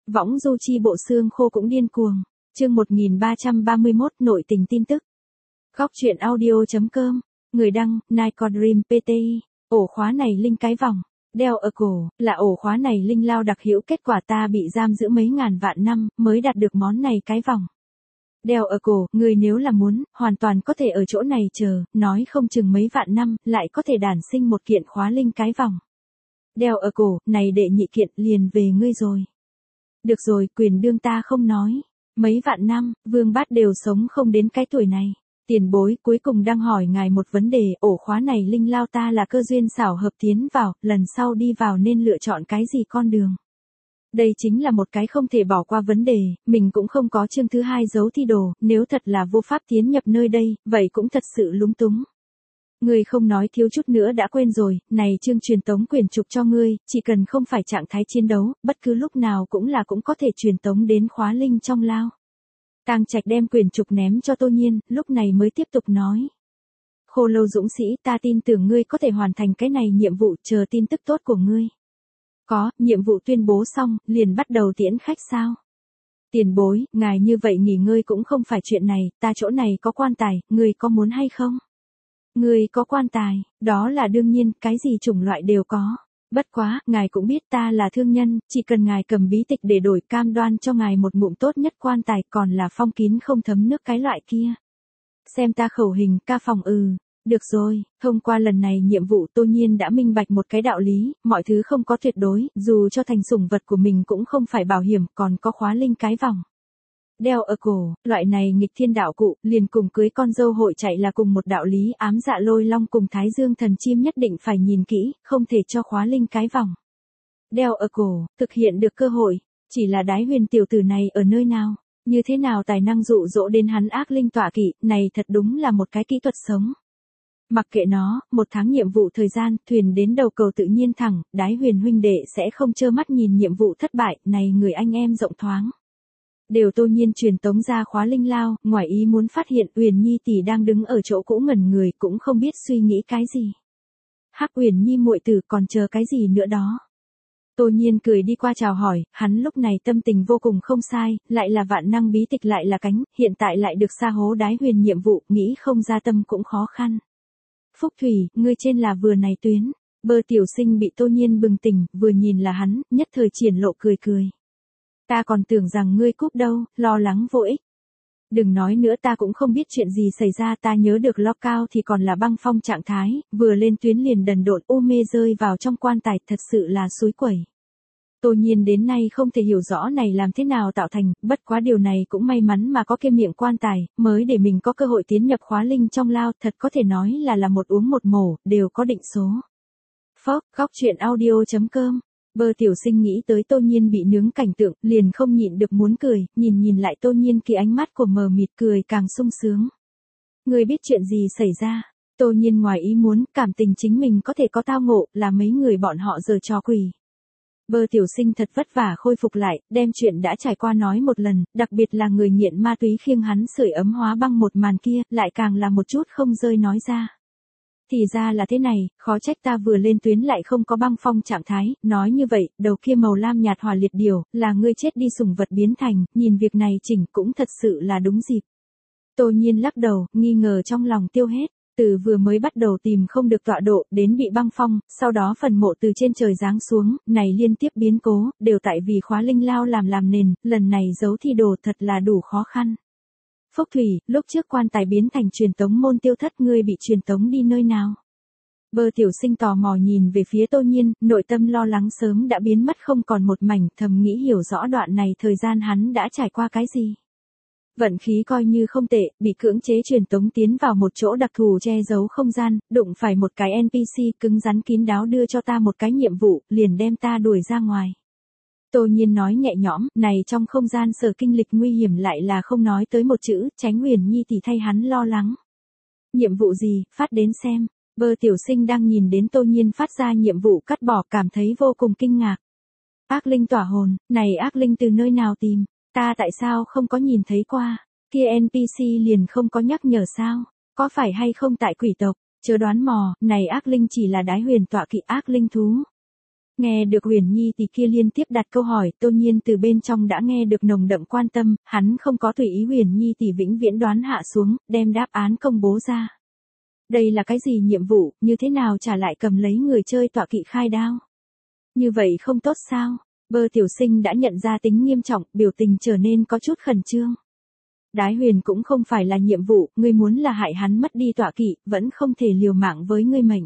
Võng du chi bộ xương khô cũng điên cuồng. Chương 1331 nội tình tin tức. Góc truyện audio.com. Người đăng, Nico Dream PTI. Ổ khóa này linh cái vòng. Đeo ở cổ, là ổ khóa này linh lao đặc hữu, kết quả ta bị giam giữ mấy ngàn vạn năm, mới đạt được món này cái vòng. Đeo ở cổ, người nếu là muốn, hoàn toàn có thể ở chỗ này chờ, nói không chừng mấy vạn năm, lại có thể đản sinh một kiện khóa linh cái vòng. Đeo ở cổ, này đệ nhị kiện, liền về ngươi rồi. Được rồi, quyền đương ta không nói. Mấy vạn năm, Vương Bát đều sống không đến cái tuổi này. Tiền bối cuối cùng đang hỏi ngài một vấn đề, ổ khóa này linh lao ta là cơ duyên xảo hợp tiến vào, lần sau đi vào nên lựa chọn cái gì con đường. Đây chính là một cái không thể bỏ qua vấn đề, mình cũng không có chương thứ hai dấu thi đồ, nếu thật là vô pháp tiến nhập nơi đây, vậy cũng thật sự lúng túng. Ngươi không nói thiếu chút nữa đã quên rồi, này chương truyền tống quyển trục cho ngươi, chỉ cần không phải trạng thái chiến đấu, bất cứ lúc nào cũng có thể truyền tống đến khóa linh trong lao. Tang Trạch đem quyển trục ném cho Tô Nhiên, lúc này mới tiếp tục nói. Khô Lâu dũng sĩ, ta tin tưởng ngươi có thể hoàn thành cái này nhiệm vụ, chờ tin tức tốt của ngươi. Có, nhiệm vụ tuyên bố xong, liền bắt đầu tiễn khách sao? Tiền bối, ngài như vậy nghỉ ngơi cũng không phải chuyện này, ta chỗ này có quan tài, ngươi có muốn hay không? Ngươi có quan tài, đó là đương nhiên, cái gì chủng loại đều có. Bất quá, ngài cũng biết ta là thương nhân, chỉ cần ngài cầm bí tịch để đổi cam đoan cho ngài một ngụm tốt nhất quan tài, còn là phong kín không thấm nước cái loại kia. Xem ta khẩu hình, ca phòng Được rồi, thông qua lần này nhiệm vụ Tô Nhiên đã minh bạch một cái đạo lý, mọi thứ không có tuyệt đối, dù cho thành sủng vật của mình cũng không phải bảo hiểm, còn có khóa linh cái vòng. Đeo ở cổ, loại này nghịch thiên đạo cụ, liền cùng cưới con dâu hội chạy là cùng một đạo lý, ám dạ lôi long cùng thái dương thần chim nhất định phải nhìn kỹ, không thể cho khóa linh cái vòng. Đeo ở cổ, thực hiện được cơ hội, chỉ là Đái Huyền tiểu tử này ở nơi nào, như thế nào tài năng dụ dỗ đến hắn ác linh tọa kỵ, này thật đúng là một cái kỹ thuật sống. Mặc kệ nó, 1 tháng nhiệm vụ thời gian, thuyền đến đầu cầu tự nhiên thẳng, Đái Huyền huynh đệ sẽ không trơ mắt nhìn nhiệm vụ thất bại, này người anh em rộng thoáng. Đều Tô Nhiên truyền tống ra khóa linh lao, ngoài ý muốn phát hiện Uyển Nhi tỷ đang đứng ở chỗ cũ ngẩn người, cũng không biết suy nghĩ cái gì. Hắc Uyển Nhi muội tử, còn chờ cái gì nữa đó. Tô Nhiên cười đi qua chào hỏi, hắn lúc này tâm tình vô cùng không sai, lại là vạn năng bí tịch lại là cánh, hiện tại lại được sa hố Đái Huyền nhiệm vụ, nghĩ không ra tâm cũng khó khăn. Phúc Thủy, ngươi trên là vừa này tuyến. Bơ tiểu sinh bị Tô Nhiên bừng tỉnh, vừa nhìn là hắn, nhất thời triển lộ cười cười. Ta còn tưởng rằng ngươi cúp đâu, lo lắng vô ích. Đừng nói nữa, ta cũng không biết chuyện gì xảy ra, ta nhớ được lo cao thì còn là băng phong trạng thái, vừa lên tuyến liền đần độn u mê rơi vào trong quan tài, thật sự là xúi quẩy. Tô Nhiên đến nay không thể hiểu rõ này làm thế nào tạo thành, bất quá điều này cũng may mắn mà có cái miệng quan tài, mới để mình có cơ hội tiến nhập khóa linh trong lao, thật có thể nói là một uống một mổ, đều có định số. Phốc, góc truyện audio.com. Bơ tiểu sinh nghĩ tới Tô Nhiên bị nướng cảnh tượng, liền không nhịn được muốn cười, nhìn lại Tô Nhiên kia ánh mắt của mờ mịt, cười càng sung sướng. Ngươi biết chuyện gì xảy ra? Tô Nhiên ngoài ý muốn, cảm tình chính mình có thể có tao ngộ, là mấy người bọn họ giở trò quỷ. Bơ tiểu sinh thật vất vả khôi phục lại, đem chuyện đã trải qua nói một lần, đặc biệt là người nghiện ma túy khiêng hắn sưởi ấm hóa băng một màn kia, lại càng là một chút không rơi nói ra. Thì ra là thế này, khó trách ta vừa lên tuyến lại không có băng phong trạng thái, nói như vậy, đầu kia màu lam nhạt hỏa liệt điều, là ngươi chết đi sủng vật biến thành, nhìn việc này chỉnh cũng thật sự là đúng dịp. Tô Nhiên lắc đầu, nghi ngờ trong lòng tiêu hết, từ vừa mới bắt đầu tìm không được tọa độ, đến bị băng phong, sau đó phần mộ từ trên trời giáng xuống, này liên tiếp biến cố, đều tại vì khóa linh lao làm nền, lần này giấu thi đồ thật là đủ khó khăn. Phúc Thủy, lúc trước quan tài biến thành truyền tống môn tiêu thất, ngươi bị truyền tống đi nơi nào? Bơ tiểu sinh tò mò nhìn về phía Tô Nhiên, nội tâm lo lắng sớm đã biến mất không còn một mảnh, thầm nghĩ hiểu rõ đoạn này thời gian hắn đã trải qua cái gì. Vận khí coi như không tệ, bị cưỡng chế truyền tống tiến vào một chỗ đặc thù che giấu không gian, đụng phải một cái NPC cứng rắn kín đáo đưa cho ta một cái nhiệm vụ, liền đem ta đuổi ra ngoài. Tô Nhiên nói nhẹ nhõm, này trong không gian sở kinh lịch nguy hiểm lại là không nói tới một chữ, tránh Uyển Nhi thì thay hắn lo lắng. Nhiệm vụ gì, phát đến xem. Bơ tiểu sinh đang nhìn đến Tô Nhiên phát ra nhiệm vụ cắt bỏ, cảm thấy vô cùng kinh ngạc. Ác linh tỏa hồn, này ác linh từ nơi nào tìm, ta tại sao không có nhìn thấy qua, kia NPC liền không có nhắc nhở sao, có phải hay không tại quỷ tộc, chớ đoán mò, này ác linh chỉ là Đái Huyền tọa kỵ ác linh thú. Nghe được Huyền Nhi tỷ kia liên tiếp đặt câu hỏi, Tô Nhiên từ bên trong đã nghe được nồng đậm quan tâm, hắn không có tùy ý Huyền Nhi tỷ vĩnh viễn đoán hạ xuống, đem đáp án công bố ra. Đây là cái gì nhiệm vụ, như thế nào trả lại cầm lấy người chơi tọa kỵ khai đao? Như vậy không tốt sao? Bơ tiểu sinh đã nhận ra tính nghiêm trọng, biểu tình trở nên có chút khẩn trương. Đái Huyền cũng không phải là nhiệm vụ, ngươi muốn là hại hắn mất đi tọa kỵ, vẫn không thể liều mạng với ngươi mệnh.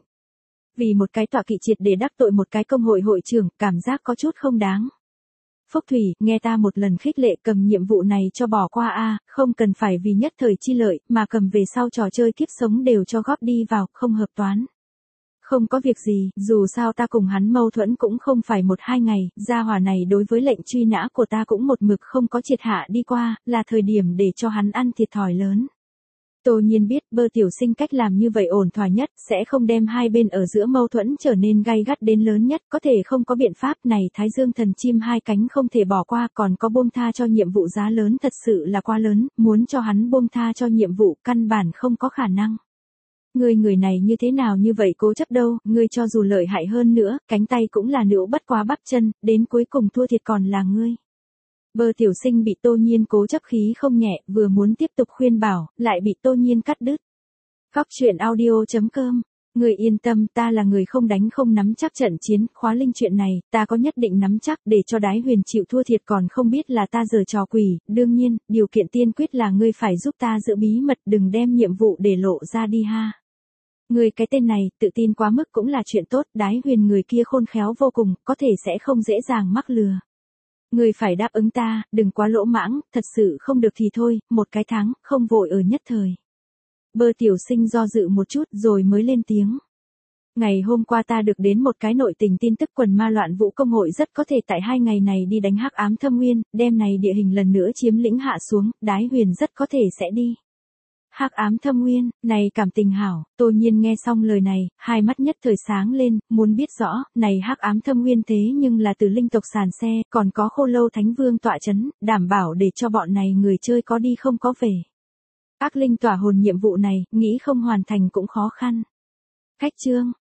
Vì một cái tọa kỵ triệt để đắc tội một cái công hội hội trưởng, cảm giác có chút không đáng. Phúc Thủy, nghe ta một lần khích lệ, cầm nhiệm vụ này cho bỏ qua a, không cần phải vì nhất thời chi lợi, mà cầm về sau trò chơi kiếp sống đều cho góp đi vào, không hợp toán. Không có việc gì, dù sao ta cùng hắn mâu thuẫn cũng không phải 1-2 ngày, gia hỏa này đối với lệnh truy nã của ta cũng một mực không có triệt hạ đi qua, là thời điểm để cho hắn ăn thiệt thòi lớn. Tô Nhiên biết Bơ tiểu sinh cách làm như vậy ổn thỏa nhất, sẽ không đem hai bên ở giữa mâu thuẫn trở nên gay gắt đến lớn nhất, có thể không có biện pháp này Thái Dương thần chim hai cánh không thể bỏ qua, còn có buông tha cho nhiệm vụ giá lớn thật sự là quá lớn, muốn cho hắn buông tha cho nhiệm vụ căn bản không có khả năng. Người này như thế nào như vậy cố chấp đâu, ngươi cho dù lợi hại hơn nữa, cánh tay cũng là nữu bất quá bắp chân, đến cuối cùng thua thiệt còn là ngươi. Bơ tiểu sinh bị Tô Nhiên cố chấp khí không nhẹ, vừa muốn tiếp tục khuyên bảo, lại bị Tô Nhiên cắt đứt. Góc truyện audio.com, người yên tâm, ta là người không đánh không nắm chắc trận chiến, khóa linh chuyện này, ta có nhất định nắm chắc, để cho Đái Huyền chịu thua thiệt còn không biết là ta giở trò quỷ, đương nhiên, điều kiện tiên quyết là ngươi phải giúp ta giữ bí mật, đừng đem nhiệm vụ để lộ ra đi ha. Người cái tên này, tự tin quá mức cũng là chuyện tốt, Đái Huyền người kia khôn khéo vô cùng, có thể sẽ không dễ dàng mắc lừa. Người phải đáp ứng ta, đừng quá lỗ mãng, thật sự không được thì thôi, 1 cái tháng, không vội ở nhất thời. Bơ tiểu sinh do dự một chút rồi mới lên tiếng. Ngày hôm qua ta được đến một cái nội tình tin tức quần ma loạn vũ công hội rất có thể tại 2 ngày này đi đánh Hắc Ám Thâm Nguyên, đêm này địa hình lần nữa chiếm lĩnh hạ xuống, Đái Huyền rất có thể sẽ đi. Hắc Ám Thâm Nguyên, này cảm tình hảo, Tô Nhiên nghe xong lời này, hai mắt nhất thời sáng lên, muốn biết rõ, này Hắc Ám Thâm Nguyên thế nhưng là từ linh tộc sàn xe, còn có Khô Lâu Thánh Vương tọa chấn, đảm bảo để cho bọn này người chơi có đi không có về. Ác linh tỏa hồn nhiệm vụ này, nghĩ không hoàn thành cũng khó khăn. Khách chương,